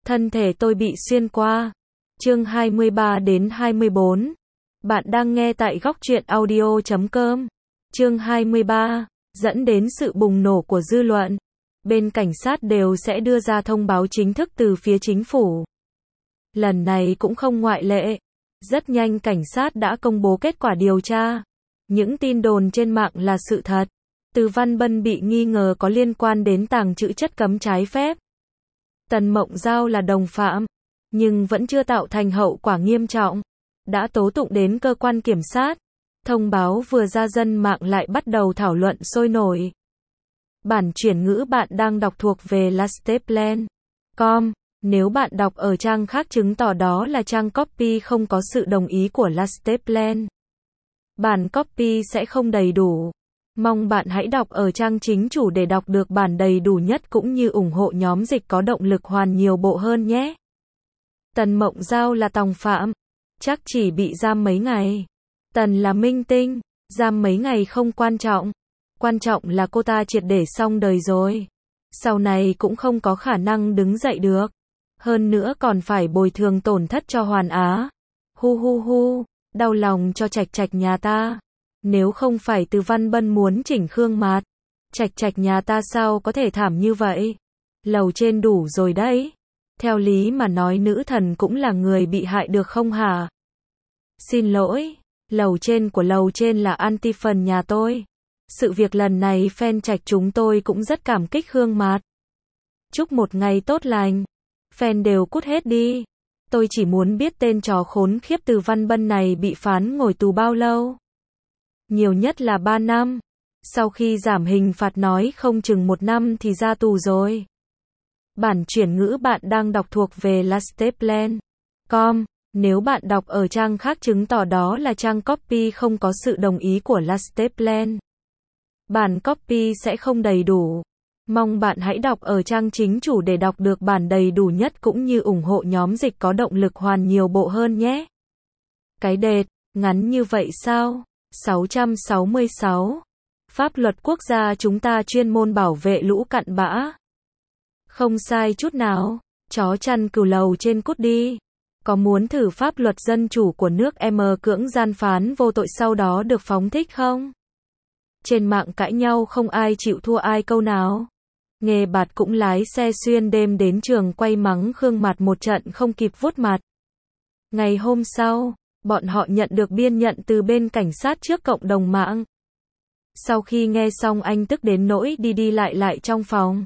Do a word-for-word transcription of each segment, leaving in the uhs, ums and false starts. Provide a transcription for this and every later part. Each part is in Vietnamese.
Thân thể tôi bị xuyên qua. Chương hai mươi ba đến hai mươi bốn. Bạn đang nghe tại góc truyện audio chấm com. Chương hai mươi ba. Dẫn đến sự bùng nổ của dư luận. Bên cảnh sát đều sẽ đưa ra thông báo chính thức từ phía chính phủ. Lần này cũng không ngoại lệ. Rất nhanh cảnh sát đã công bố kết quả điều tra. Những tin đồn trên mạng là sự thật. Từ Văn Bân bị nghi ngờ có liên quan đến tàng trữ chất cấm trái phép. Tần Mộng Giao là đồng phạm, nhưng vẫn chưa tạo thành hậu quả nghiêm trọng. Đã tố tụng đến cơ quan kiểm sát. Thông báo vừa ra dân mạng lại bắt đầu thảo luận sôi nổi. Bản chuyển ngữ bạn đang đọc thuộc về lasteplan chấm com. Nếu bạn đọc ở trang khác chứng tỏ đó là trang copy không có sự đồng ý của Lasteplan. Bản copy sẽ không đầy đủ. Mong bạn hãy đọc ở trang chính chủ để đọc được bản đầy đủ nhất cũng như ủng hộ nhóm dịch có động lực hoàn nhiều bộ hơn nhé. Tần Mộng Giao là tòng phạm. Chắc chỉ bị giam mấy ngày. Tần là minh tinh. Giam mấy ngày không quan trọng. Quan trọng là cô ta triệt để xong đời rồi. Sau này cũng không có khả năng đứng dậy được. Hơn nữa còn phải bồi thường tổn thất cho Hoàn Á. Hu hu hu, đau lòng cho Trạch Trạch nhà ta. Nếu không phải Từ Văn Bân muốn chỉnh Khương Mạt, Trạch Trạch nhà ta sao có thể thảm như vậy? Lầu trên đủ rồi đấy. Theo lý mà nói nữ thần cũng là người bị hại được không hả? Xin lỗi, lầu trên của lầu trên là anti phần nhà tôi. Sự việc lần này fan Trạch chúng tôi cũng rất cảm kích Khương Mạt. Chúc một ngày tốt lành. Fan đều cút hết đi. Tôi chỉ muốn biết tên trò khốn khiếp Từ Văn Bân này bị phán ngồi tù bao lâu. Nhiều nhất là ba năm. Sau khi giảm hình phạt nói không chừng một năm thì ra tù rồi. Bản chuyển ngữ bạn đang đọc thuộc về lasteplan chấm com. Nếu bạn đọc ở trang khác chứng tỏ đó là trang copy không có sự đồng ý của Lasteplan. Bản copy sẽ không đầy đủ. Mong bạn hãy đọc ở trang chính chủ để đọc được bản đầy đủ nhất cũng như ủng hộ nhóm dịch có động lực hoàn nhiều bộ hơn nhé. Cái đệt, ngắn như vậy sao? sáu trăm sáu mươi sáu. Pháp luật quốc gia chúng ta chuyên môn bảo vệ lũ cặn bã. Không sai chút nào. Chó chăn cừu lầu trên cút đi. Có muốn thử pháp luật dân chủ của nước em cưỡng gian phán vô tội sau đó được phóng thích không? Trên mạng cãi nhau không ai chịu thua ai câu nào. Nghề bạt cũng lái xe xuyên đêm đến trường quay mắng Khương Mạt một trận không kịp vuốt mặt. Ngày hôm sau, bọn họ nhận được biên nhận từ bên cảnh sát trước cộng đồng mạng. Sau khi nghe xong anh tức đến nỗi đi đi lại lại trong phòng.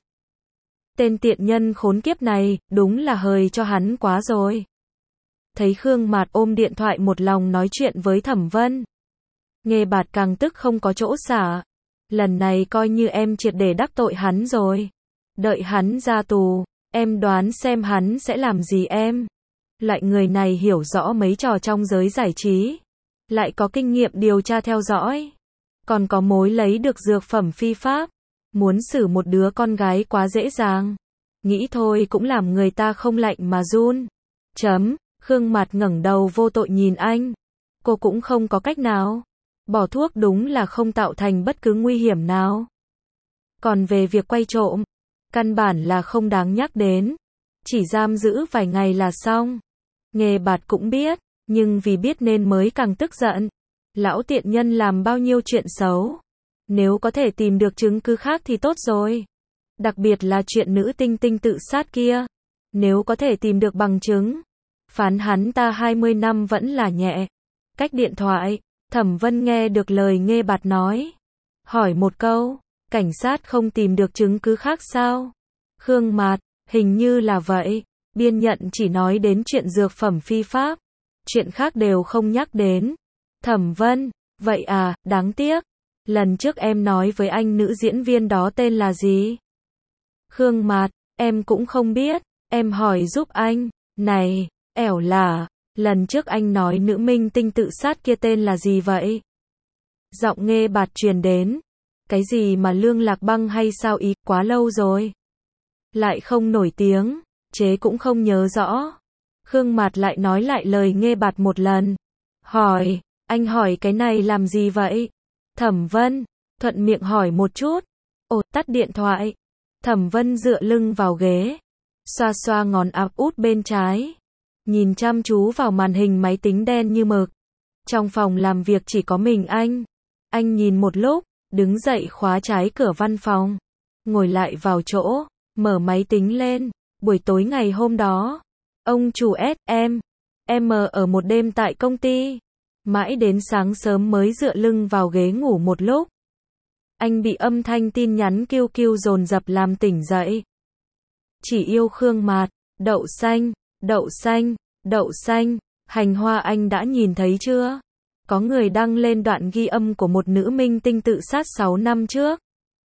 Tên tiện nhân khốn kiếp này, đúng là hời cho hắn quá rồi. Thấy Khương Mạt ôm điện thoại một lòng nói chuyện với Thẩm Vân. Nghề bạt càng tức không có chỗ xả. Lần này coi như em triệt để đắc tội hắn rồi. Đợi hắn ra tù, em đoán xem hắn sẽ làm gì em. Loại người này hiểu rõ mấy trò trong giới giải trí. Lại có kinh nghiệm điều tra theo dõi. Còn có mối lấy được dược phẩm phi pháp. Muốn xử một đứa con gái quá dễ dàng. Nghĩ thôi cũng làm người ta không lạnh mà run. Chấm, Khương Mạt ngẩng đầu vô tội nhìn anh. Cô cũng không có cách nào. Bỏ thuốc đúng là không tạo thành bất cứ nguy hiểm nào. Còn về việc quay trộm, căn bản là không đáng nhắc đến. Chỉ giam giữ vài ngày là xong. Nghề bạt cũng biết, nhưng vì biết nên mới càng tức giận. Lão tiện nhân làm bao nhiêu chuyện xấu. Nếu có thể tìm được chứng cứ khác thì tốt rồi. Đặc biệt là chuyện nữ tinh tinh tự sát kia. Nếu có thể tìm được bằng chứng, phán hắn ta hai mươi năm vẫn là nhẹ. Cách điện thoại, Thẩm Vân nghe được lời Nghê Bạt nói. Hỏi một câu, cảnh sát không tìm được chứng cứ khác sao? Khương Mạt, hình như là vậy. Biên nhận chỉ nói đến chuyện dược phẩm phi pháp. Chuyện khác đều không nhắc đến. Thẩm Vân, vậy à, đáng tiếc. Lần trước em nói với anh nữ diễn viên đó tên là gì? Khương Mạt, em cũng không biết. Em hỏi giúp anh. Này, ẻo là, lần trước anh nói nữ minh tinh tự sát kia tên là gì vậy? Giọng Nghê Bạt truyền đến. Cái gì mà Lương Lạc Băng hay sao ý, quá lâu rồi. Lại không nổi tiếng, chế cũng không nhớ rõ. Khương Mạt lại nói lại lời Nghê Bạt một lần. Hỏi, anh hỏi cái này làm gì vậy? Thẩm Vân, thuận miệng hỏi một chút. Ồ, tắt điện thoại. Thẩm Vân dựa lưng vào ghế. xoa xoa ngón áp út bên trái, nhìn chăm chú vào màn hình máy tính đen như mực. Trong phòng làm việc chỉ có mình anh. Anh nhìn một lúc, đứng dậy khóa trái cửa văn phòng, ngồi lại vào chỗ, mở máy tính lên. Buổi tối ngày hôm đó, ông chủ ét em em ở một đêm tại công ty, mãi đến sáng sớm mới dựa lưng vào ghế ngủ một lúc. Anh bị âm thanh tin nhắn kêu kêu dồn dập làm tỉnh dậy. Chỉ yêu Khương Mạt, đậu xanh, đậu xanh, đậu xanh, hành hoa anh đã nhìn thấy chưa? Có người đăng lên đoạn ghi âm của một nữ minh tinh tự sát sáu năm trước.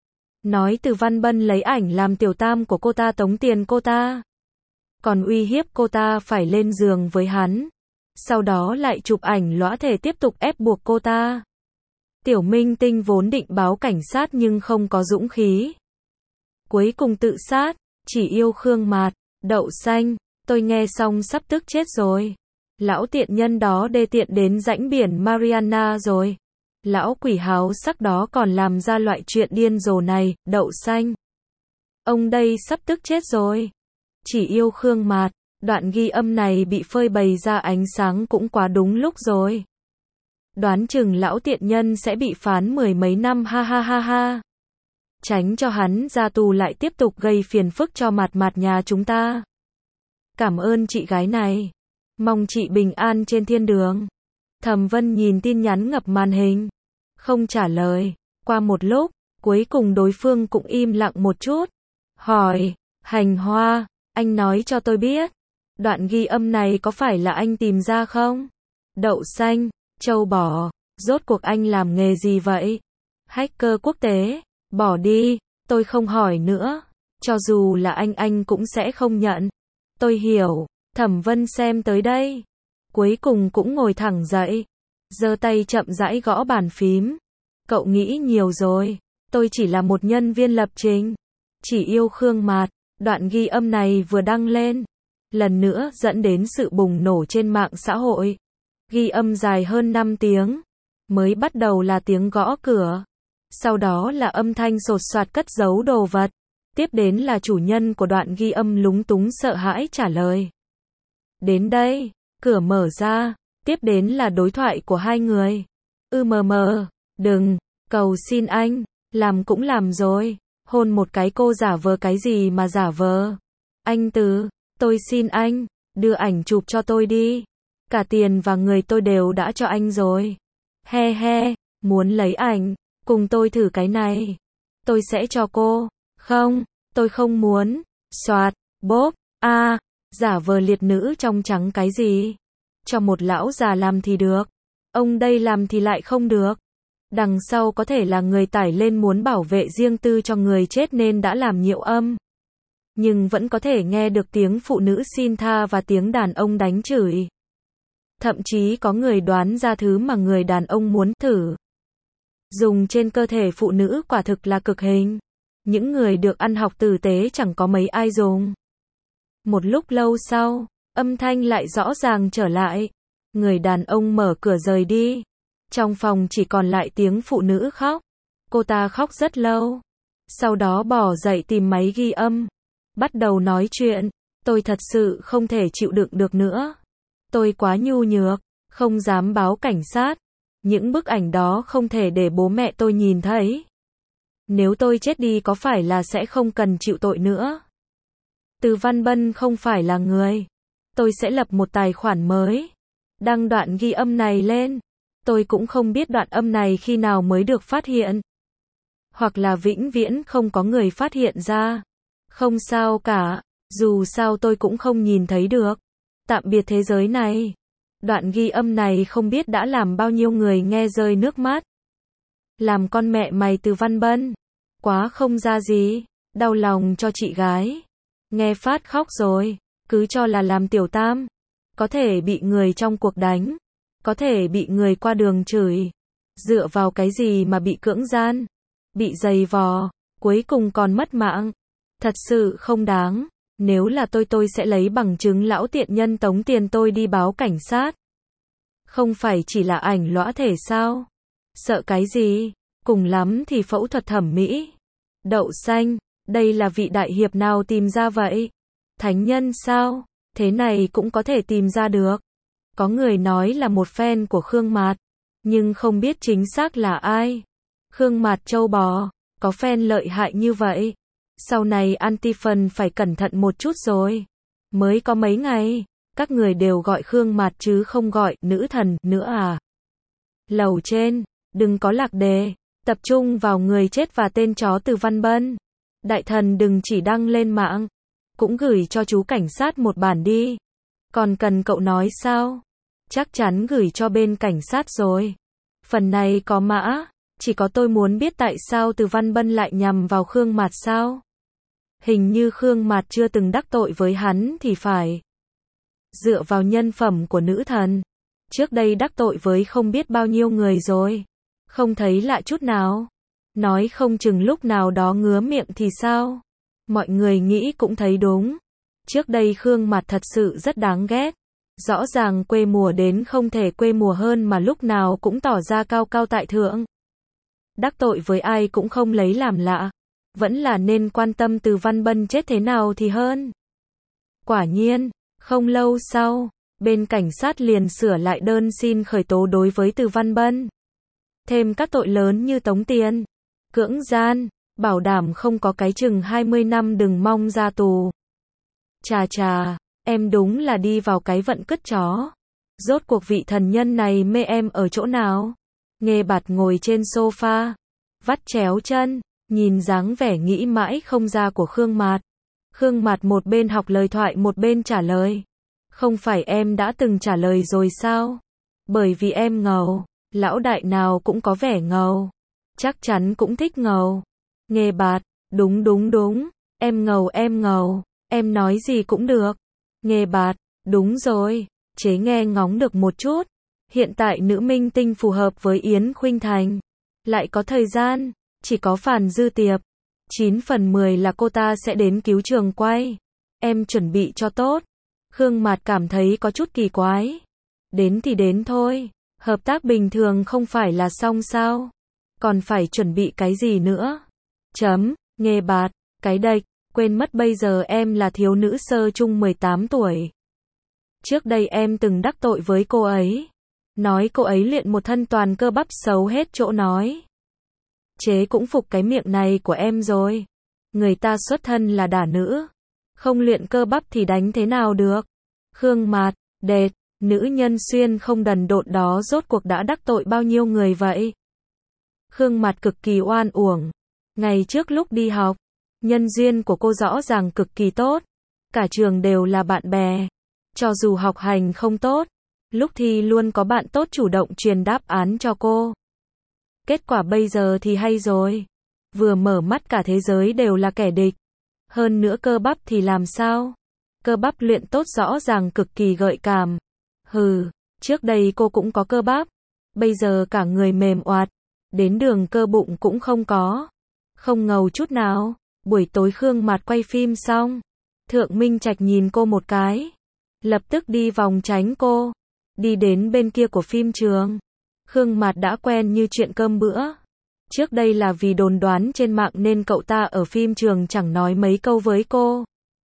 Nói Từ Văn Bân lấy ảnh làm tiểu tam của cô ta tống tiền cô ta. Còn uy hiếp cô ta phải lên giường với hắn. Sau đó lại chụp ảnh lõa thể tiếp tục ép buộc cô ta. Tiểu minh tinh vốn định báo cảnh sát nhưng không có dũng khí. Cuối cùng tự sát, chỉ yêu Khương Mạt, đậu xanh, tôi nghe xong sắp tức chết rồi. Lão tiện nhân đó đê tiện đến rãnh biển Mariana rồi. Lão quỷ háo sắc đó còn làm ra loại chuyện điên rồ này, đậu xanh. Ông đây sắp tức chết rồi. Chỉ yêu Khương Mạt, đoạn ghi âm này bị phơi bày ra ánh sáng cũng quá đúng lúc rồi. Đoán chừng lão tiện nhân sẽ bị phán mười mấy năm ha ha ha ha. Tránh cho hắn ra tù lại tiếp tục gây phiền phức cho Mạt Mạt nhà chúng ta. Cảm ơn chị gái này. Mong chị bình an trên thiên đường. Thẩm Vân nhìn tin nhắn ngập màn hình, không trả lời. Qua một lúc, cuối cùng đối phương cũng im lặng một chút. Hỏi, hành hoa, anh nói cho tôi biết, đoạn ghi âm này có phải là anh tìm ra không? Đậu xanh, châu bò, rốt cuộc anh làm nghề gì vậy? Hacker quốc tế, bỏ đi, tôi không hỏi nữa. Cho dù là anh anh cũng sẽ không nhận. Tôi hiểu. Thẩm Vân xem tới đây, cuối cùng cũng ngồi thẳng dậy, giơ tay chậm rãi gõ bàn phím. Cậu nghĩ nhiều rồi, tôi chỉ là một nhân viên lập trình. Chỉ yêu Khương Mạt, đoạn ghi âm này vừa đăng lên, lần nữa dẫn đến sự bùng nổ trên mạng xã hội. Ghi âm dài hơn năm tiếng, mới bắt đầu là tiếng gõ cửa, sau đó là âm thanh sột soạt cất giấu đồ vật, tiếp đến là chủ nhân của đoạn ghi âm lúng túng sợ hãi trả lời. Đến đây, cửa mở ra, tiếp đến là đối thoại của hai người. Ư mờ mờ, đừng, cầu xin anh, làm cũng làm rồi, hôn một cái cô giả vờ cái gì mà giả vờ. Anh Từ, tôi xin anh, đưa ảnh chụp cho tôi đi. Cả tiền và người tôi đều đã cho anh rồi. He he, muốn lấy ảnh, cùng tôi thử cái này. Tôi sẽ cho cô. Không, tôi không muốn. Soạt, bốp, a. À. Giả vờ liệt nữ trong trắng cái gì? Cho một lão già làm thì được. Ông đây làm thì lại không được. Đằng sau có thể là người tải lên muốn bảo vệ riêng tư cho người chết nên đã làm nhiễu âm. Nhưng vẫn có thể nghe được tiếng phụ nữ xin tha và tiếng đàn ông đánh chửi. Thậm chí có người đoán ra thứ mà người đàn ông muốn thử. Dùng trên cơ thể phụ nữ quả thực là cực hình. Những người được ăn học tử tế chẳng có mấy ai dùng. Một lúc lâu sau, âm thanh lại rõ ràng trở lại. Người đàn ông mở cửa rời đi. Trong phòng chỉ còn lại tiếng phụ nữ khóc. Cô ta khóc rất lâu. Sau đó bỏ dậy tìm máy ghi âm. Bắt đầu nói chuyện. Tôi thật sự không thể chịu đựng được nữa. Tôi quá nhu nhược, không dám báo cảnh sát. Những bức ảnh đó không thể để bố mẹ tôi nhìn thấy. Nếu tôi chết đi có phải là sẽ không cần chịu tội nữa. Từ Văn Bân không phải là người. Tôi sẽ lập một tài khoản mới. Đăng đoạn ghi âm này lên. Tôi cũng không biết đoạn âm này khi nào mới được phát hiện. Hoặc là vĩnh viễn không có người phát hiện ra. Không sao cả. Dù sao tôi cũng không nhìn thấy được. Tạm biệt thế giới này. Đoạn ghi âm này không biết đã làm bao nhiêu người nghe rơi nước mắt. Làm con mẹ mày Từ Văn Bân. Quá không ra gì. Đau lòng cho chị gái. Nghe phát khóc rồi. Cứ cho là làm tiểu tam. Có thể bị người trong cuộc đánh. Có thể bị người qua đường chửi. Dựa vào cái gì mà bị cưỡng gian. Bị giày vò. Cuối cùng còn mất mạng. Thật sự không đáng. Nếu là tôi tôi sẽ lấy bằng chứng lão tiện nhân tống tiền tôi đi báo cảnh sát. Không phải chỉ là ảnh lõa thể sao? Sợ cái gì? Cùng lắm thì phẫu thuật thẩm mỹ. Đậu xanh, đây là vị đại hiệp nào tìm ra vậy? Thánh nhân sao? Thế này cũng có thể tìm ra được. Có người nói là một fan của Khương Mạt, nhưng không biết chính xác là ai. Khương Mạt trâu bò, có fan lợi hại như vậy. Sau này Antiphon phải cẩn thận một chút rồi. Mới có mấy ngày, các người đều gọi Khương Mạt chứ không gọi nữ thần nữa à? Lầu trên, đừng có lạc đề, tập trung vào người chết và tên chó Từ Văn Bân. Đại thần đừng chỉ đăng lên mạng, cũng gửi cho chú cảnh sát một bản đi. Còn cần cậu nói sao? Chắc chắn gửi cho bên cảnh sát rồi. Phần này có mã, chỉ có tôi muốn biết tại sao Từ Văn Bân lại nhằm vào Khương Mạt sao? Hình như Khương Mạt chưa từng đắc tội với hắn thì phải. Dựa vào nhân phẩm của nữ thần, trước đây đắc tội với không biết bao nhiêu người rồi. Không thấy lạ chút nào. Nói không chừng lúc nào đó ngứa miệng thì sao? Mọi người nghĩ cũng thấy đúng. Trước đây Khương Mạt thật sự rất đáng ghét. Rõ ràng quê mùa đến không thể quê mùa hơn mà lúc nào cũng tỏ ra cao cao tại thượng. Đắc tội với ai cũng không lấy làm lạ. Vẫn là nên quan tâm Từ Văn Bân chết thế nào thì hơn. Quả nhiên, không lâu sau, bên cảnh sát liền sửa lại đơn xin khởi tố đối với Từ Văn Bân. Thêm các tội lớn như tống tiền, cưỡng gian, bảo đảm không có cái chừng hai mươi năm đừng mong ra tù. Chà chà, em đúng là đi vào cái vận cứt chó. Rốt cuộc vị thần nhân này mê em ở chỗ nào? Nghê Bạt ngồi trên sofa, vắt chéo chân, nhìn dáng vẻ nghĩ mãi không ra của Khương Mạt. Khương Mạt một bên học lời thoại một bên trả lời. Không phải em đã từng trả lời rồi sao? Bởi vì em ngầu, lão đại nào cũng có vẻ ngầu. Chắc chắn cũng thích ngầu. Nghê Bạt, đúng đúng đúng, em ngầu em ngầu, em nói gì cũng được. Nghê Bạt, đúng rồi, chế nghe ngóng được một chút. Hiện tại nữ minh tinh phù hợp với Yến Khuynh Thành. Lại có thời gian, chỉ có Phàn Dư Tiệp. chín phần mười là cô ta sẽ đến cứu trường quay. Em chuẩn bị cho tốt. Khương Mạt cảm thấy có chút kỳ quái. Đến thì đến thôi, hợp tác bình thường không phải là xong sao? Còn phải chuẩn bị cái gì nữa? Chấm, Nghê Bạt, cái đệch, quên mất bây giờ em là thiếu nữ sơ trung mười tám tuổi. Trước đây em từng đắc tội với cô ấy. Nói cô ấy luyện một thân toàn cơ bắp xấu hết chỗ nói. Chế cũng phục cái miệng này của em rồi. Người ta xuất thân là đả nữ. Không luyện cơ bắp thì đánh thế nào được? Khương Mạt, đệt, nữ nhân xuyên không đần độn đó rốt cuộc đã đắc tội bao nhiêu người vậy? Khương Mạt cực kỳ oan uổng. Ngày trước lúc đi học, nhân duyên của cô rõ ràng cực kỳ tốt. Cả trường đều là bạn bè. Cho dù học hành không tốt, lúc thi luôn có bạn tốt chủ động truyền đáp án cho cô. Kết quả bây giờ thì hay rồi. Vừa mở mắt cả thế giới đều là kẻ địch. Hơn nữa cơ bắp thì làm sao? Cơ bắp luyện tốt rõ ràng cực kỳ gợi cảm. Hừ, trước đây cô cũng có cơ bắp. Bây giờ cả người mềm oạt. Đến đường cơ bụng cũng không có. Không ngầu chút nào. Buổi tối Khương Mạt quay phim xong. Thượng Minh Trạch nhìn cô một cái. Lập tức đi vòng tránh cô. Đi đến bên kia của phim trường. Khương Mạt đã quen như chuyện cơm bữa. Trước đây là vì đồn đoán trên mạng nên cậu ta ở phim trường chẳng nói mấy câu với cô.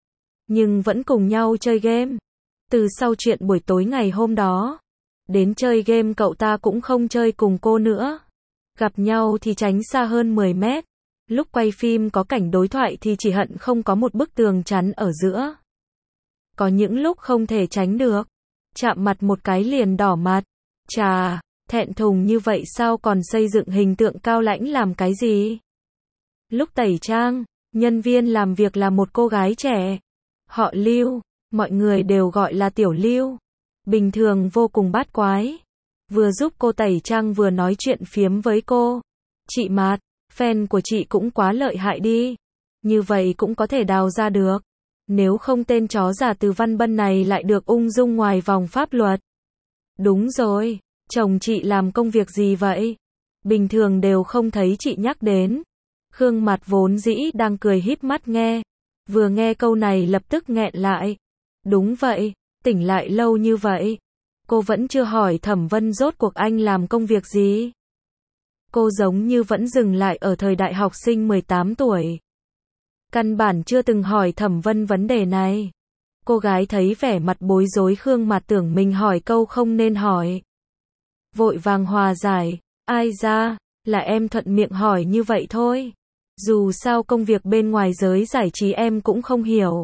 Nhưng vẫn cùng nhau chơi game. Từ sau chuyện buổi tối ngày hôm đó, đến chơi game cậu ta cũng không chơi cùng cô nữa. Gặp nhau thì tránh xa hơn mười mét. Lúc quay phim có cảnh đối thoại thì chỉ hận không có một bức tường chắn ở giữa. Có những lúc không thể tránh được. Chạm mặt một cái liền đỏ mặt. Chà, thẹn thùng như vậy sao còn xây dựng hình tượng cao lãnh làm cái gì? Lúc tẩy trang, nhân viên làm việc là một cô gái trẻ. Họ Lưu, mọi người đều gọi là Tiểu Lưu. Bình thường vô cùng bát quái. Vừa giúp cô tẩy trang vừa nói chuyện phiếm với cô. Chị Mạt, fan của chị cũng quá lợi hại đi. Như vậy cũng có thể đào ra được. Nếu không tên chó giả Từ Văn Bân này lại được ung dung ngoài vòng pháp luật. Đúng rồi, chồng chị làm công việc gì vậy? Bình thường đều không thấy chị nhắc đến. Khương Mạt vốn dĩ đang cười híp mắt nghe. Vừa nghe câu này lập tức nghẹn lại. Đúng vậy, tỉnh lại lâu như vậy. Cô vẫn chưa hỏi Thẩm Vân rốt cuộc anh làm công việc gì. Cô giống như vẫn dừng lại ở thời đại học sinh mười tám tuổi. Căn bản chưa từng hỏi Thẩm Vân vấn đề này. Cô gái thấy vẻ mặt bối rối Khương Mạt tưởng mình hỏi câu không nên hỏi. Vội vàng hòa giải, ai ra, là em thuận miệng hỏi như vậy thôi. Dù sao công việc bên ngoài giới giải trí em cũng không hiểu.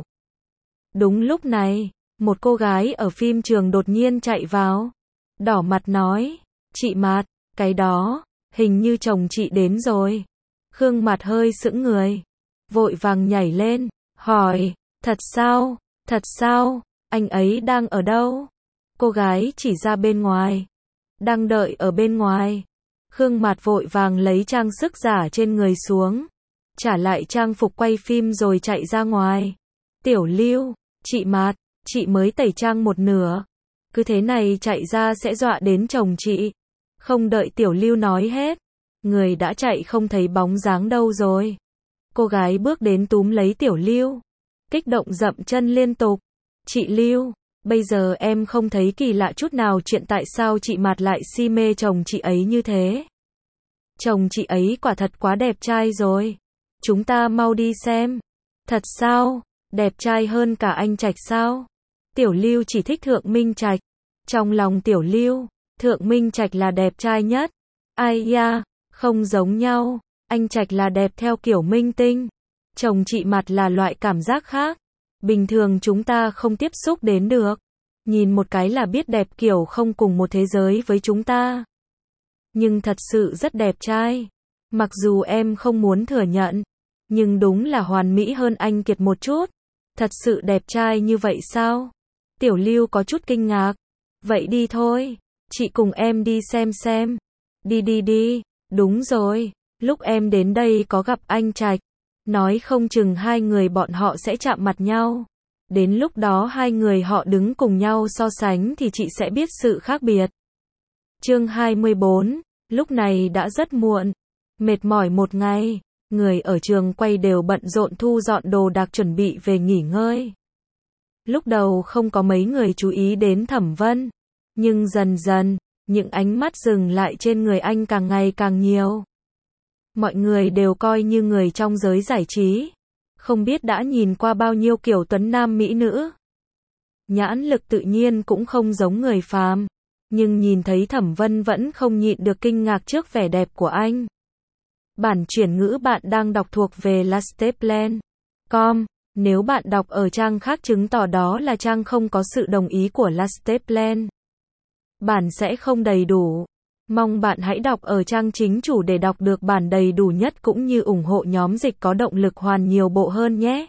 Đúng lúc này, một cô gái ở phim trường đột nhiên chạy vào. Đỏ mặt nói, chị Mạt, cái đó, hình như chồng chị đến rồi. Khương Mạt hơi sững người. Vội vàng nhảy lên, hỏi, thật sao, thật sao, anh ấy đang ở đâu? Cô gái chỉ ra bên ngoài. Đang đợi ở bên ngoài. Khương Mạt vội vàng lấy trang sức giả trên người xuống. Trả lại trang phục quay phim rồi chạy ra ngoài. Tiểu Lưu, chị Mạt, chị mới tẩy trang một nửa. Cứ thế này chạy ra sẽ dọa đến chồng chị. Không đợi Tiểu Lưu nói hết. Người đã chạy không thấy bóng dáng đâu rồi. Cô gái bước đến túm lấy Tiểu Lưu. Kích động dậm chân liên tục. Chị Lưu, bây giờ em không thấy kỳ lạ chút nào chuyện tại sao chị Mạt lại si mê chồng chị ấy như thế. Chồng chị ấy quả thật quá đẹp trai rồi. Chúng ta mau đi xem. Thật sao? Đẹp trai hơn cả anh Trạch sao? Tiểu Lưu chỉ thích Thượng Minh Trạch. Trong lòng Tiểu Lưu, Thượng Minh Trạch là đẹp trai nhất. Ai da, không giống nhau. Anh Trạch là đẹp theo kiểu minh tinh. Chồng chị Mạt là loại cảm giác khác. Bình thường chúng ta không tiếp xúc đến được. Nhìn một cái là biết đẹp kiểu không cùng một thế giới với chúng ta. Nhưng thật sự rất đẹp trai. Mặc dù em không muốn thừa nhận. Nhưng đúng là hoàn mỹ hơn anh Kiệt một chút. Thật sự đẹp trai như vậy sao? Tiểu Lưu có chút kinh ngạc. Vậy đi thôi. Chị cùng em đi xem xem. Đi đi đi. Đúng rồi. Lúc em đến đây có gặp anh Trạch. Nói không chừng hai người bọn họ sẽ chạm mặt nhau. Đến lúc đó hai người họ đứng cùng nhau so sánh thì chị sẽ biết sự khác biệt. Chương hai mươi bốn. Lúc này đã rất muộn. Mệt mỏi một ngày. Người ở trường quay đều bận rộn thu dọn đồ đạc chuẩn bị về nghỉ ngơi. Lúc đầu không có mấy người chú ý đến Thẩm Vân. Nhưng dần dần, những ánh mắt dừng lại trên người anh càng ngày càng nhiều. Mọi người đều coi như người trong giới giải trí. Không biết đã nhìn qua bao nhiêu kiểu tuấn nam mỹ nữ. Nhãn lực tự nhiên cũng không giống người phàm. Nhưng nhìn thấy Thẩm Vân vẫn không nhịn được kinh ngạc trước vẻ đẹp của anh. Bản chuyển ngữ bạn đang đọc thuộc về lasteplan chấm com. Nếu bạn đọc ở trang khác chứng tỏ đó là trang không có sự đồng ý của Lasteplan. Bản sẽ không đầy đủ. Mong bạn hãy đọc ở trang chính chủ để đọc được bản đầy đủ nhất cũng như ủng hộ nhóm dịch có động lực hoàn nhiều bộ hơn nhé.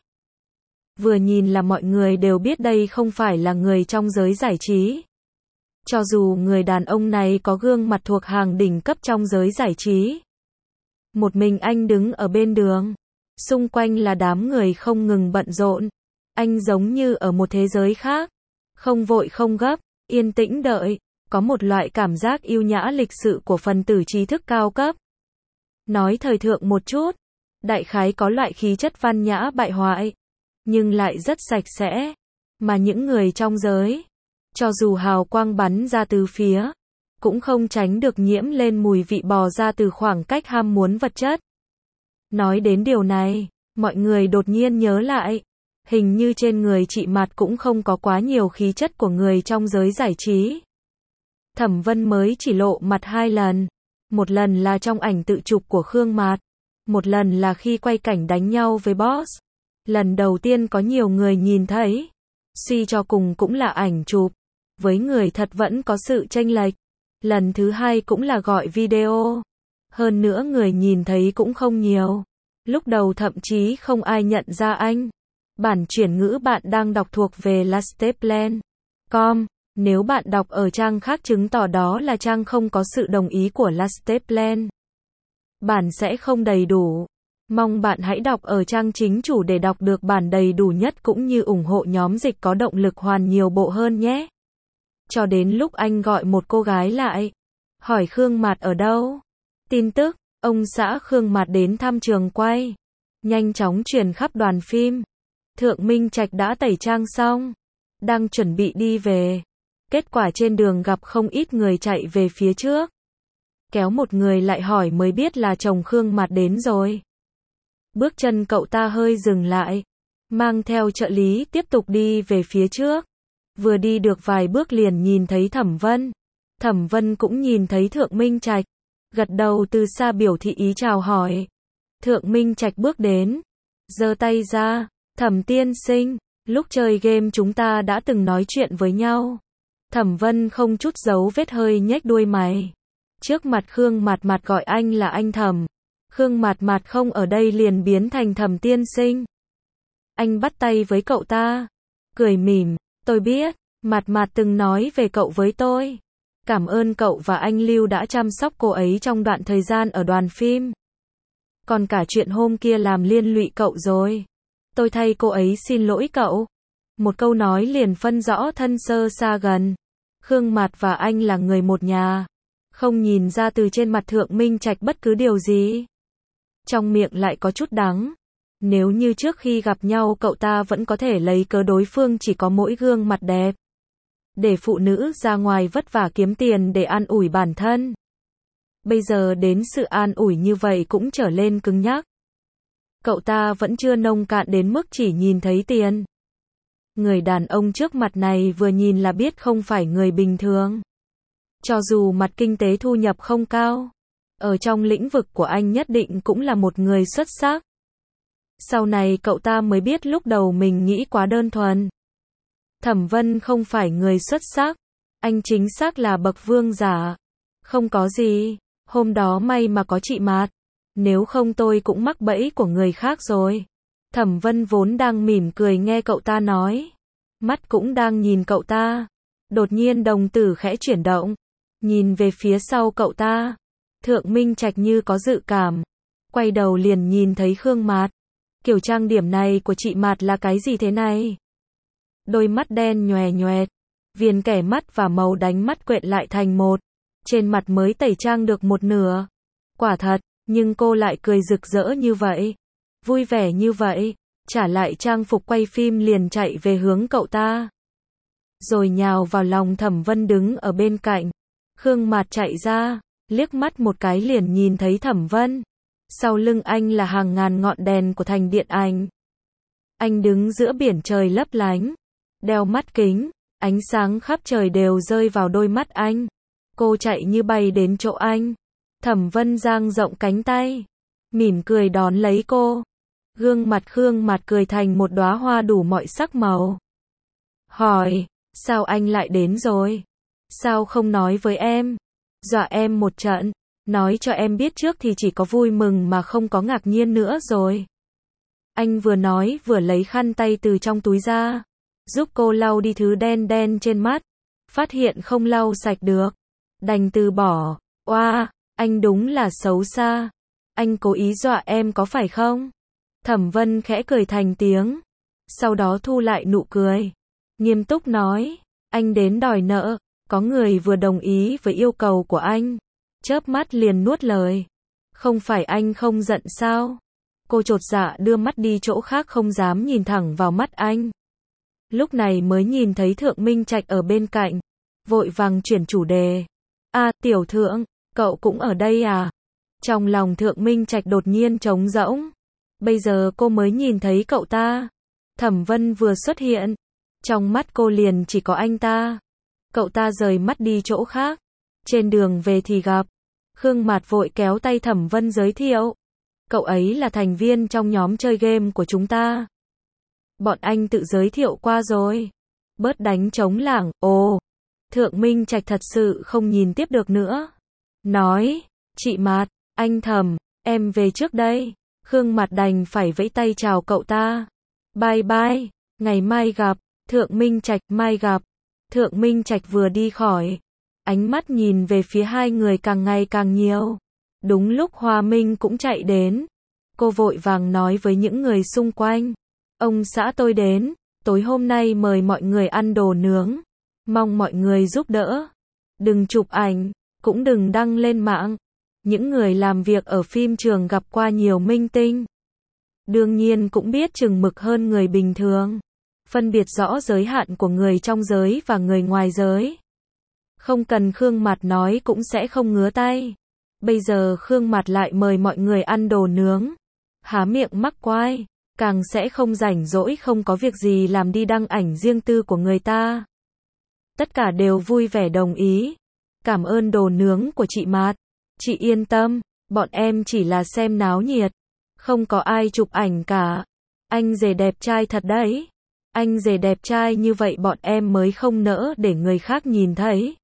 Vừa nhìn là mọi người đều biết đây không phải là người trong giới giải trí. Cho dù người đàn ông này có gương mặt thuộc hàng đỉnh cấp trong giới giải trí. Một mình anh đứng ở bên đường. Xung quanh là đám người không ngừng bận rộn. Anh giống như ở một thế giới khác. Không vội không gấp, yên tĩnh đợi. Có một loại cảm giác yêu nhã lịch sự của phần tử trí thức cao cấp. Nói thời thượng một chút. Đại khái có loại khí chất văn nhã bại hoại. Nhưng lại rất sạch sẽ. Mà những người trong giới. Cho dù hào quang bắn ra từ phía. Cũng không tránh được nhiễm lên mùi vị bò ra từ khoảng cách ham muốn vật chất. Nói đến điều này, mọi người đột nhiên nhớ lại. Hình như trên người chị Mạt cũng không có quá nhiều khí chất của người trong giới giải trí. Thẩm Vân mới chỉ lộ mặt hai lần. Một lần là trong ảnh tự chụp của Khương Mạt. Một lần là khi quay cảnh đánh nhau với boss. Lần đầu tiên có nhiều người nhìn thấy. Suy cho cùng cũng là ảnh chụp. Với người thật vẫn có sự chênh lệch. Lần thứ hai cũng là gọi video. Hơn nữa người nhìn thấy cũng không nhiều. Lúc đầu thậm chí không ai nhận ra anh. Bản chuyển ngữ bạn đang đọc thuộc về lasteplan chấm com. Nếu bạn đọc ở trang khác chứng tỏ đó là trang không có sự đồng ý của Lasteplan. Bản sẽ không đầy đủ. Mong bạn hãy đọc ở trang chính chủ để đọc được bản đầy đủ nhất cũng như ủng hộ nhóm dịch có động lực hoàn nhiều bộ hơn nhé. Cho đến lúc anh gọi một cô gái lại. Hỏi Khương Mạt ở đâu? Tin tức, ông xã Khương Mạt đến thăm trường quay. Nhanh chóng truyền khắp đoàn phim. Thượng Minh Trạch đã tẩy trang xong. Đang chuẩn bị đi về. Kết quả trên đường gặp không ít người chạy về phía trước. Kéo một người lại hỏi mới biết là chồng Khương Mạt đến rồi. Bước chân cậu ta hơi dừng lại. mang theo trợ lý tiếp tục đi về phía trước. Vừa đi được vài bước liền nhìn thấy Thẩm Vân. Thẩm Vân cũng nhìn thấy Thượng Minh Trạch, gật đầu từ xa biểu thị ý chào hỏi. Thượng Minh Trạch bước đến, giơ tay ra, Thẩm tiên sinh, lúc chơi game chúng ta đã từng nói chuyện với nhau. Thẩm Vân không chút giấu vết hơi nhếch đuôi mày. Trước mặt Khương Mạt Mạt gọi anh là anh Thẩm. Khương Mạt Mạt không ở đây liền biến thành Thẩm tiên sinh. Anh bắt tay với cậu ta, cười mỉm, tôi biết, Mạt Mạt từng nói về cậu với tôi. Cảm ơn cậu và anh Lưu đã chăm sóc cô ấy trong đoạn thời gian ở đoàn phim. Còn cả chuyện hôm kia làm liên lụy cậu rồi. Tôi thay cô ấy xin lỗi cậu. Một câu nói liền phân rõ thân sơ xa gần. Khương Mạt và anh là người một nhà. Không nhìn ra từ trên mặt Thượng Minh Trạch bất cứ điều gì. Trong miệng lại có chút đắng. Nếu như trước khi gặp nhau cậu ta vẫn có thể lấy cớ đối phương chỉ có mỗi gương mặt đẹp. Để phụ nữ ra ngoài vất vả kiếm tiền để an ủi bản thân. Bây giờ đến sự an ủi như vậy cũng trở lên cứng nhắc. Cậu ta vẫn chưa nông cạn đến mức chỉ nhìn thấy tiền. Người đàn ông trước mặt này vừa nhìn là biết không phải người bình thường. Cho dù mặt kinh tế thu nhập không cao, ở trong lĩnh vực của anh nhất định cũng là một người xuất sắc. Sau này cậu ta mới biết lúc đầu mình nghĩ quá đơn thuần. Thẩm Vân không phải người xuất sắc, anh chính xác là bậc vương giả. Không có gì, hôm đó may mà có chị Mạt, nếu không tôi cũng mắc bẫy của người khác rồi. Thẩm Vân vốn đang mỉm cười nghe cậu ta nói, mắt cũng đang nhìn cậu ta. Đột nhiên đồng tử khẽ chuyển động, nhìn về phía sau cậu ta. Thượng Minh Trạch như có dự cảm, quay đầu liền nhìn thấy Khương Mạt. Kiểu trang điểm này của chị Mạt là cái gì thế này? Đôi mắt đen nhòe nhoẹt, viền kẻ mắt và màu đánh mắt quện lại thành một. Trên mặt mới tẩy trang được một nửa. Quả thật, nhưng cô lại cười rực rỡ như vậy, vui vẻ như vậy, trả lại trang phục quay phim liền chạy về hướng cậu ta. Rồi nhào vào lòng Thẩm Vân đứng ở bên cạnh. Khương Mạt chạy ra, liếc mắt một cái liền nhìn thấy Thẩm Vân. Sau lưng anh là hàng ngàn ngọn đèn của thành điện ảnh. Anh đứng giữa biển trời lấp lánh, đeo mắt kính, ánh sáng khắp trời đều rơi vào đôi mắt anh. Cô chạy như bay đến chỗ anh. Thẩm Vân dang rộng cánh tay, mỉm cười đón lấy cô. Gương mặt Khương Mạt cười thành một đóa hoa đủ mọi sắc màu. Hỏi, sao anh lại đến rồi? Sao không nói với em? Dọa em một trận, nói cho em biết trước thì chỉ có vui mừng mà không có ngạc nhiên nữa rồi. Anh vừa nói vừa lấy khăn tay từ trong túi ra, giúp cô lau đi thứ đen đen trên mắt. Phát hiện không lau sạch được, đành từ bỏ. Oa, anh đúng là xấu xa. Anh cố ý dọa em có phải không? Thẩm Vân khẽ cười thành tiếng, sau đó thu lại nụ cười, nghiêm túc nói, anh đến đòi nợ, có người vừa đồng ý với yêu cầu của anh. Chớp mắt liền nuốt lời, không phải anh không giận sao? Cô chột dạ đưa mắt đi chỗ khác không dám nhìn thẳng vào mắt anh. Lúc này mới nhìn thấy Thượng Minh Trạch ở bên cạnh, vội vàng chuyển chủ đề. À, Tiểu Thượng, cậu cũng ở đây à? Trong lòng Thượng Minh Trạch đột nhiên trống rỗng. Bây giờ cô mới nhìn thấy cậu ta. Thẩm Vân vừa xuất hiện, trong mắt cô liền chỉ có anh ta. Cậu ta rời mắt đi chỗ khác. Trên đường về thì gặp. Khương Mạt vội kéo tay Thẩm Vân giới thiệu. Cậu ấy là thành viên trong nhóm chơi game của chúng ta. Bọn anh tự giới thiệu qua rồi. Bớt đánh trống lảng, ồ. Thượng Minh Trạch thật sự không nhìn tiếp được nữa. Nói, chị Mạt, anh Thẩm, em về trước đây. Khương Mạt đành phải vẫy tay chào cậu ta. Bye bye, ngày mai gặp. Thượng Minh Trạch, mai gặp. Thượng Minh Trạch vừa đi khỏi, ánh mắt nhìn về phía hai người càng ngày càng nhiều. Đúng lúc Hoa Minh cũng chạy đến. Cô vội vàng nói với những người xung quanh. Ông xã tôi đến, tối hôm nay mời mọi người ăn đồ nướng. Mong mọi người giúp đỡ. Đừng chụp ảnh, cũng đừng đăng lên mạng. Những người làm việc ở phim trường gặp qua nhiều minh tinh. Đương nhiên cũng biết chừng mực hơn người bình thường. Phân biệt rõ giới hạn của người trong giới và người ngoài giới. Không cần Khương Mạt nói cũng sẽ không ngứa tay. Bây giờ Khương Mạt lại mời mọi người ăn đồ nướng. Há miệng mắc quai. càng sẽ không rảnh rỗi không có việc gì làm đi đăng ảnh riêng tư của người ta. Tất cả đều vui vẻ đồng ý. Cảm ơn đồ nướng của chị Mạt. Chị yên tâm, bọn em chỉ là xem náo nhiệt. Không có ai chụp ảnh cả. Anh rể đẹp trai thật đấy. Anh rể đẹp trai như vậy bọn em mới không nỡ để người khác nhìn thấy.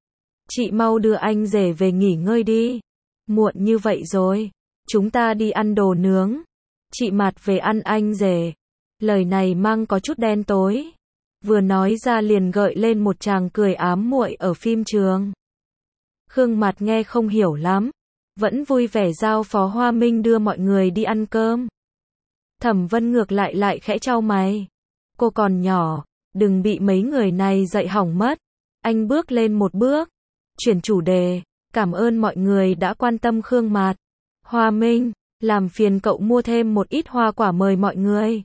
Chị mau đưa anh rể về nghỉ ngơi đi. Muộn như vậy rồi. Chúng ta đi ăn đồ nướng. Chị Mạt về ăn anh rể. Lời này mang có chút đen tối. Vừa nói ra liền gợi lên một tràng cười ám muội ở phim trường. Khương Mạt nghe không hiểu lắm. Vẫn vui vẻ giao phó Hoa Minh đưa mọi người đi ăn cơm. Thẩm Vân ngược lại lại khẽ chau mày. Cô còn nhỏ, đừng bị mấy người này dạy hỏng mất. Anh bước lên một bước. Chuyển chủ đề. Cảm ơn mọi người đã quan tâm Khương Mạt. Hoa Minh, làm phiền cậu mua thêm một ít hoa quả mời mọi người.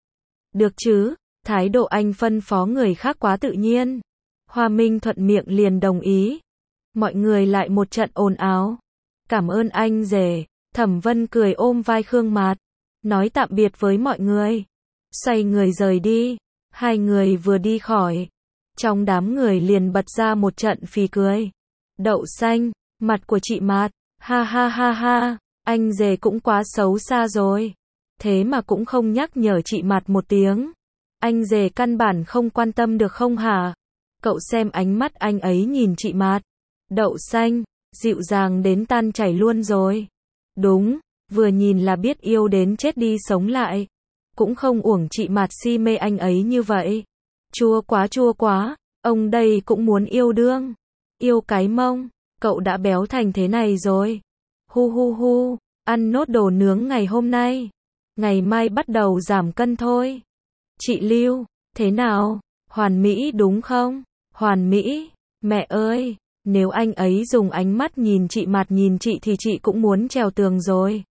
Được chứ, thái độ anh phân phó người khác quá tự nhiên. Hoa Minh thuận miệng liền đồng ý. Mọi người lại một trận ồn ào. Cảm ơn anh rể. Thẩm Vân cười ôm vai Khương Mạt, nói tạm biệt với mọi người. Xoay người rời đi. Hai người vừa đi khỏi, trong đám người liền bật ra một trận phì cười. Đậu xanh, mặt của chị Mạt, ha ha ha ha, anh rể cũng quá xấu xa rồi. Thế mà cũng không nhắc nhở chị Mạt một tiếng. Anh rể căn bản không quan tâm được không hả? Cậu xem ánh mắt anh ấy nhìn chị Mạt. Đậu xanh, dịu dàng đến tan chảy luôn rồi. Đúng, vừa nhìn là biết yêu đến chết đi sống lại. Cũng không uổng chị Mạt si mê anh ấy như vậy. Chua quá chua quá, ông đây cũng muốn yêu đương. Yêu cái mông, cậu đã béo thành thế này rồi. Hu hu hu, ăn nốt đồ nướng ngày hôm nay. Ngày mai bắt đầu giảm cân thôi. Chị Lưu, thế nào? Hoàn mỹ đúng không? Hoàn mỹ, mẹ ơi, nếu anh ấy dùng ánh mắt nhìn chị Mạt nhìn chị thì chị cũng muốn trèo tường rồi.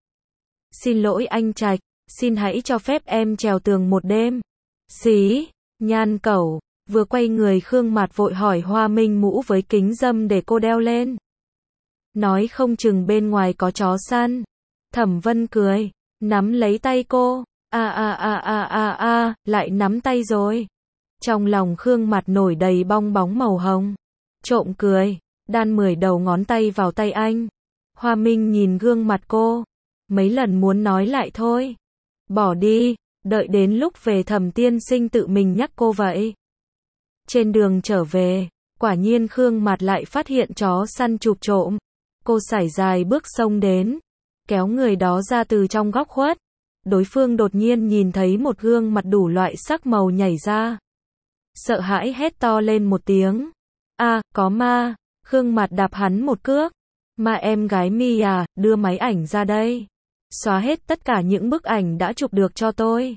Xin lỗi anh Trạch, xin hãy cho phép em trèo tường một đêm. Xí, nhan cẩu, vừa quay người Khương Mạt vội hỏi Hoa Minh mũ với kính râm để cô đeo lên. Nói không chừng bên ngoài có chó săn. Thẩm Vân cười, nắm lấy tay cô. A a a a a a, lại nắm tay rồi. Trong lòng Khương Mạt nổi đầy bong bóng màu hồng. Trộm cười, đan mười đầu ngón tay vào tay anh. Hoa Minh nhìn gương mặt cô, mấy lần muốn nói lại thôi. Bỏ đi, đợi đến lúc về Thẩm tiên sinh tự mình nhắc cô vậy. Trên đường trở về, quả nhiên Khương Mạt lại phát hiện chó săn chụp trộm. Cô sải dài bước xông đến, kéo người đó ra từ trong góc khuất. Đối phương đột nhiên nhìn thấy một gương mặt đủ loại sắc màu nhảy ra. Sợ hãi hét to lên một tiếng. A, à, có ma. Khương Mạt đạp hắn một cước. Ma em gái mi à, đưa máy ảnh ra đây. Xóa hết tất cả những bức ảnh đã chụp được cho tôi.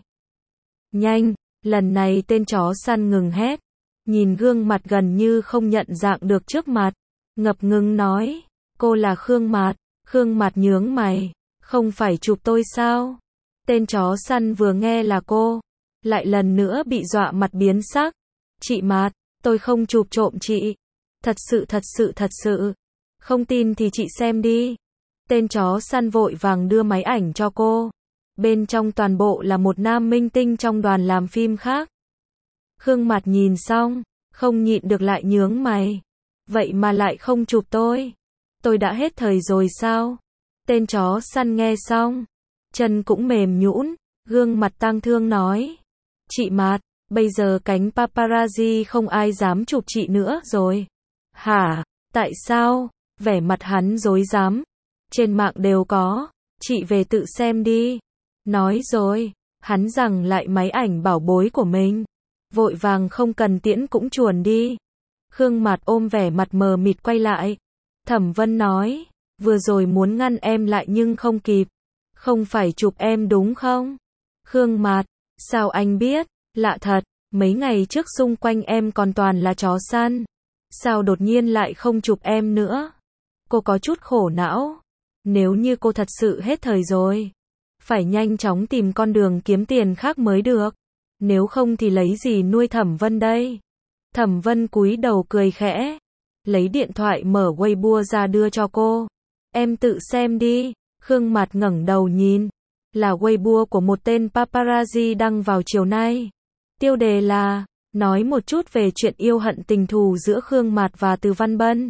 Nhanh, lần này tên chó săn ngừng hét. Nhìn gương mặt gần như không nhận dạng được trước mặt. Ngập ngừng nói, cô là Khương Mạt. Khương Mạt nhướng mày, không phải chụp tôi sao? Tên chó săn vừa nghe là cô, lại lần nữa bị dọa mặt biến sắc. Chị Mạt, tôi không chụp trộm chị. Thật sự thật sự thật sự. Không tin thì chị xem đi. Tên chó săn vội vàng đưa máy ảnh cho cô. Bên trong toàn bộ là một nam minh tinh trong đoàn làm phim khác. Khương Mạt nhìn xong, không nhịn được lại nhướng mày. Vậy mà lại không chụp tôi. Tôi đã hết thời rồi sao? Tên chó săn nghe xong, chân cũng mềm nhũn, gương mặt tang thương nói. Chị Mạt, bây giờ cánh paparazzi không ai dám chụp chị nữa rồi. Hả? Tại sao? Vẻ mặt hắn rối rắm. Trên mạng đều có, chị về tự xem đi. Nói rồi, hắn giằng lại máy ảnh bảo bối của mình. Vội vàng không cần tiễn cũng chuồn đi. Khương Mạt ôm vẻ mặt mờ mịt quay lại. Thẩm Vân nói, vừa rồi muốn ngăn em lại nhưng không kịp. Không phải chụp em đúng không? Khương Mạt, sao anh biết? Lạ thật, mấy ngày trước xung quanh em còn toàn là chó săn. Sao đột nhiên lại không chụp em nữa? Cô có chút khổ não. Nếu như cô thật sự hết thời rồi, phải nhanh chóng tìm con đường kiếm tiền khác mới được. Nếu không thì lấy gì nuôi Thẩm Vân đây? Thẩm Vân cúi đầu cười khẽ, lấy điện thoại mở Weibo ra đưa cho cô. Em tự xem đi. Khương Mạt ngẩng đầu nhìn, là Weibo của một tên paparazzi đăng vào chiều nay. Tiêu đề là, nói một chút về chuyện yêu hận tình thù giữa Khương Mạt và Từ Văn Bân.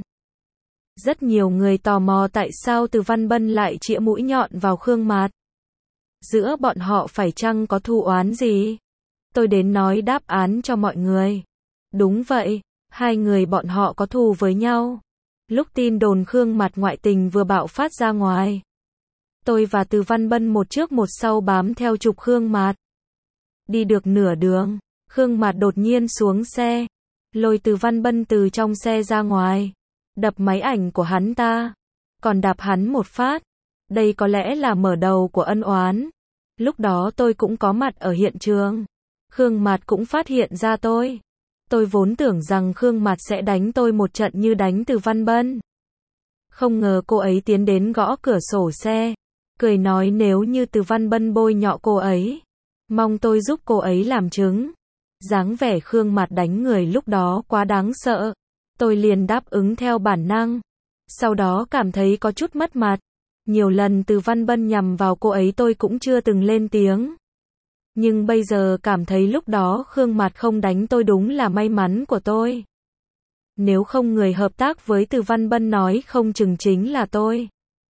Rất nhiều người tò mò tại sao Từ Văn Bân lại chĩa mũi nhọn vào Khương Mạt. Giữa bọn họ phải chăng có thù oán gì? Tôi đến nói đáp án cho mọi người. Đúng vậy, hai người bọn họ có thù với nhau. Lúc tin đồn Khương Mạt ngoại tình vừa bạo phát ra ngoài, tôi và Từ Văn Bân một trước một sau bám theo trục Khương Mạt. Đi được nửa đường, Khương Mạt đột nhiên xuống xe, lôi Từ Văn Bân từ trong xe ra ngoài, đập máy ảnh của hắn ta, còn đạp hắn một phát. Đây có lẽ là mở đầu của ân oán. Lúc đó tôi cũng có mặt ở hiện trường. Khương Mạt cũng phát hiện ra tôi. Tôi vốn tưởng rằng Khương Mạt sẽ đánh tôi một trận như đánh Từ Văn Bân. Không ngờ cô ấy tiến đến gõ cửa sổ xe, cười nói nếu như Từ Văn Bân bôi nhọ cô ấy, mong tôi giúp cô ấy làm chứng. Dáng vẻ Khương Mạt đánh người lúc đó quá đáng sợ. Tôi liền đáp ứng theo bản năng. Sau đó cảm thấy có chút mất mặt. Nhiều lần Từ Văn Bân nhằm vào cô ấy tôi cũng chưa từng lên tiếng. Nhưng bây giờ cảm thấy lúc đó Khương Mạt không đánh tôi đúng là may mắn của tôi. Nếu không người hợp tác với Từ Văn Bân nói không chừng chính là tôi.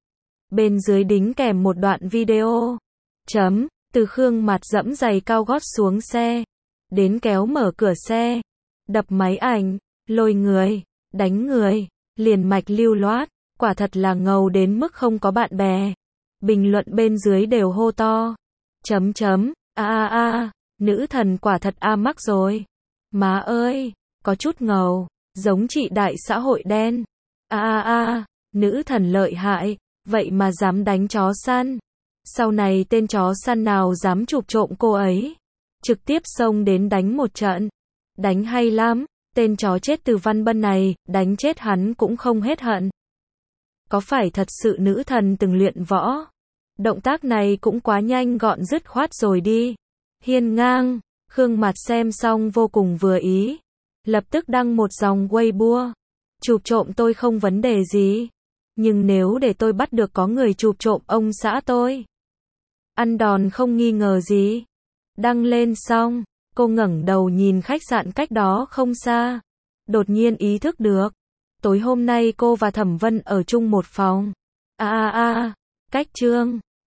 Bên dưới đính kèm một đoạn video. Chấm, từ Khương Mạt dẫm giày cao gót xuống xe. Đến kéo mở cửa xe. Đập máy ảnh, lôi người, đánh người, liền mạch lưu loát. Quả thật là ngầu đến mức không có bạn bè. Bình luận bên dưới đều hô to. Chấm chấm, a a a, nữ thần quả thật a mắc rồi. Má ơi, có chút ngầu, giống chị đại xã hội đen. A a a, nữ thần lợi hại, vậy mà dám đánh chó săn. Sau này tên chó săn nào dám chụp trộm cô ấy, trực tiếp xông đến đánh một trận. Đánh hay lắm, tên chó chết Từ Văn Bân này, đánh chết hắn cũng không hết hận. Có phải thật sự nữ thần từng luyện võ? Động tác này cũng quá nhanh gọn dứt khoát rồi đi. Hiên ngang, Khương Mạt xem xong vô cùng vừa ý. Lập tức đăng một dòng Weibo. Chụp trộm tôi không vấn đề gì. Nhưng nếu để tôi bắt được có người chụp trộm ông xã tôi, ăn đòn không nghi ngờ gì. Đăng lên xong, cô ngẩng đầu nhìn khách sạn cách đó không xa. Đột nhiên ý thức được. Tối hôm nay cô và Thẩm Vân ở chung một phòng. A a a, cách trương.